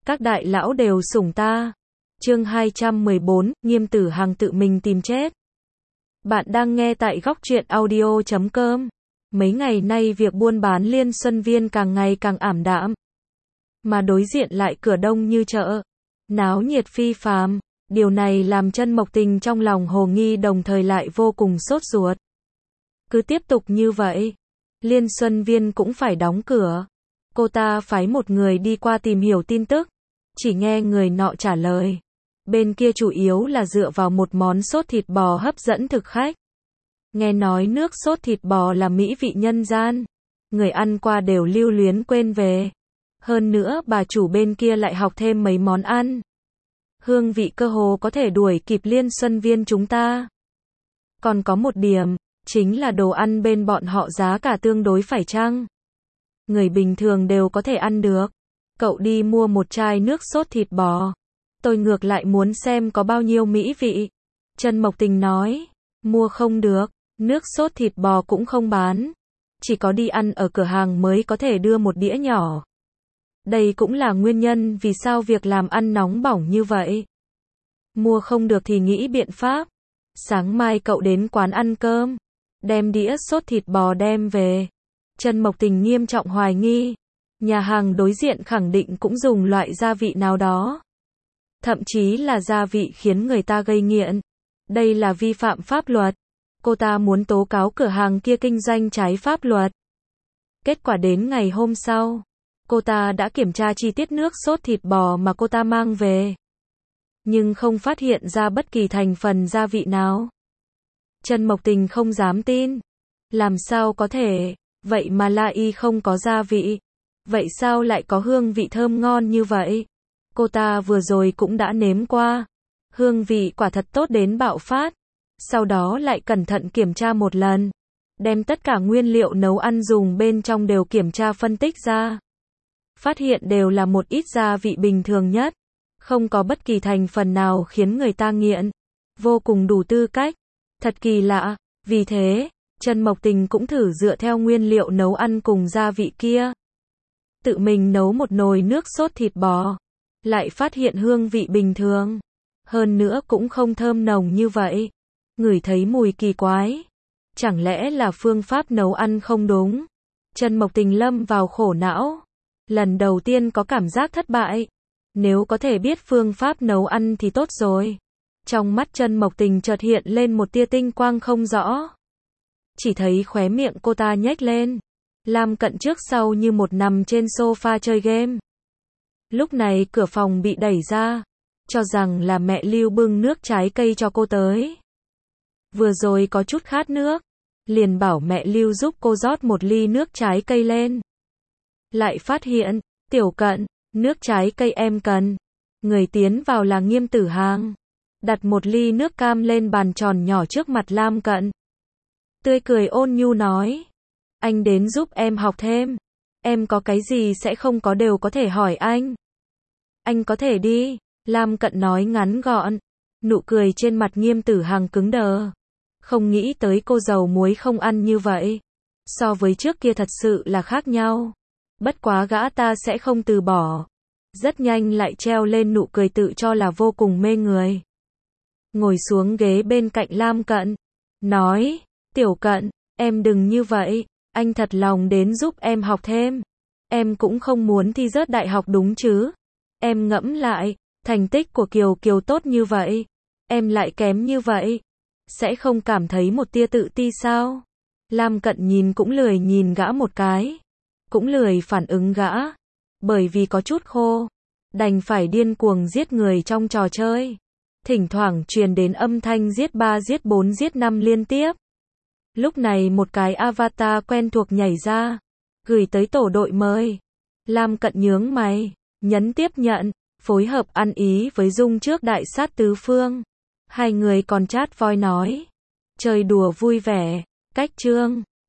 Các đại lão đều sủng ta. Chương 214, Nghiêm Tử Hằng tự mình tìm chết. Bạn đang nghe tại Góc Truyện Audio.com. Mấy ngày nay việc buôn bán Liên Xuân Viên càng ngày càng ảm đạm. Mà đối diện lại cửa đông như chợ. Náo nhiệt phi phàm. Điều này làm Chân Mộc Tình trong lòng hồ nghi đồng thời lại vô cùng sốt ruột. Cứ tiếp tục như vậy, Liên Xuân Viên cũng phải đóng cửa. Cô ta phái một người đi qua tìm hiểu tin tức. Chỉ nghe người nọ trả lời. Bên kia chủ yếu là dựa vào một món sốt thịt bò hấp dẫn thực khách. Nghe nói nước sốt thịt bò là mỹ vị nhân gian. Người ăn qua đều lưu luyến quên về. Hơn nữa bà chủ bên kia lại học thêm mấy món ăn. Hương vị cơ hồ có thể đuổi kịp Liên Xuân Viên chúng ta. Còn có một điểm, chính là đồ ăn bên bọn họ giá cả tương đối phải chăng. Người bình thường đều có thể ăn được. Cậu đi mua một chai nước sốt thịt bò. Tôi ngược lại muốn xem có bao nhiêu mỹ vị. Chân Mộc Tình nói, mua không được, nước sốt thịt bò cũng không bán. Chỉ có đi ăn ở cửa hàng mới có thể đưa một đĩa nhỏ. Đây cũng là nguyên nhân vì sao việc làm ăn nóng bỏng như vậy. Mua không được thì nghĩ biện pháp. Sáng mai cậu đến quán ăn cơm. Đem đĩa sốt thịt bò đem về. Chân Mộc Tình nghiêm trọng hoài nghi. Nhà hàng đối diện khẳng định cũng dùng loại gia vị nào đó. Thậm chí là gia vị khiến người ta gây nghiện. Đây là vi phạm pháp luật. Cô ta muốn tố cáo cửa hàng kia kinh doanh trái pháp luật. Kết quả đến ngày hôm sau, cô ta đã kiểm tra chi tiết nước sốt thịt bò mà cô ta mang về. Nhưng không phát hiện ra bất kỳ thành phần gia vị nào. Chân Mộc Tình không dám tin. Làm sao có thể, vậy mà La Y không có gia vị. Vậy sao lại có hương vị thơm ngon như vậy? Cô ta vừa rồi cũng đã nếm qua. Hương vị quả thật tốt đến bạo phát. Sau đó lại cẩn thận kiểm tra một lần. Đem tất cả nguyên liệu nấu ăn dùng bên trong đều kiểm tra phân tích ra. Phát hiện đều là một ít gia vị bình thường nhất. Không có bất kỳ thành phần nào khiến người ta nghiện. Vô cùng đủ tư cách. Thật kỳ lạ. Vì thế, Chân Mộc Tình cũng thử dựa theo nguyên liệu nấu ăn cùng gia vị kia. Tự mình nấu một nồi nước sốt thịt bò. Lại phát hiện hương vị bình thường. Hơn nữa cũng không thơm nồng như vậy. Ngửi thấy mùi kỳ quái. Chẳng lẽ là phương pháp nấu ăn không đúng? Chân Mộc Tình lâm vào khổ não. Lần đầu tiên có cảm giác thất bại. Nếu có thể biết phương pháp nấu ăn thì tốt rồi. Trong mắt Chân Mộc Tình chợt hiện lên một tia tinh quang không rõ. Chỉ thấy khóe miệng cô ta nhếch lên. Lam Cận trước sau như một nằm trên sofa chơi game. Lúc này cửa phòng bị đẩy ra. Cho rằng là mẹ Lưu bưng nước trái cây cho cô tới. Vừa rồi có chút khát nước. Liền bảo mẹ Lưu giúp cô rót một ly nước trái cây lên. Lại phát hiện, Tiểu Cận, nước trái cây em cần. Người tiến vào là Nghiêm Tử Hằng. Đặt một ly nước cam lên bàn tròn nhỏ trước mặt Lam Cận. Tươi cười ôn nhu nói. Anh đến giúp em học thêm. Em có cái gì sẽ không có đều có thể hỏi anh. Anh có thể đi. Lam Cận nói ngắn gọn. Nụ cười trên mặt Nghiêm Tử Hằng cứng đờ. Không nghĩ tới cô dầu muối không ăn như vậy. So với trước kia thật sự là khác nhau. Bất quá gã ta sẽ không từ bỏ. Rất nhanh lại treo lên nụ cười tự cho là vô cùng mê người. Ngồi xuống ghế bên cạnh Lam Cận. Nói, Tiểu Cận, em đừng như vậy. Anh thật lòng đến giúp em học thêm. Em cũng không muốn thi rớt đại học đúng chứ. Em ngẫm lại, thành tích của Kiều Kiều tốt như vậy. Em lại kém như vậy. Sẽ không cảm thấy một tia tự ti sao? Lam Cận nhìn cũng lười nhìn gã một cái. Cũng lười phản ứng gã. Bởi vì có chút khô. Đành phải điên cuồng giết người trong trò chơi. Thỉnh thoảng truyền đến âm thanh giết 3 giết 4 giết 5 liên tiếp. Lúc này một cái avatar quen thuộc nhảy ra. Gửi tới tổ đội mời. Lam Cận nhướng mày. Nhấn tiếp nhận. Phối hợp ăn ý với Dung trước đại sát tứ phương. Hai người còn chat voi nói. Chơi đùa vui vẻ. Cách chương.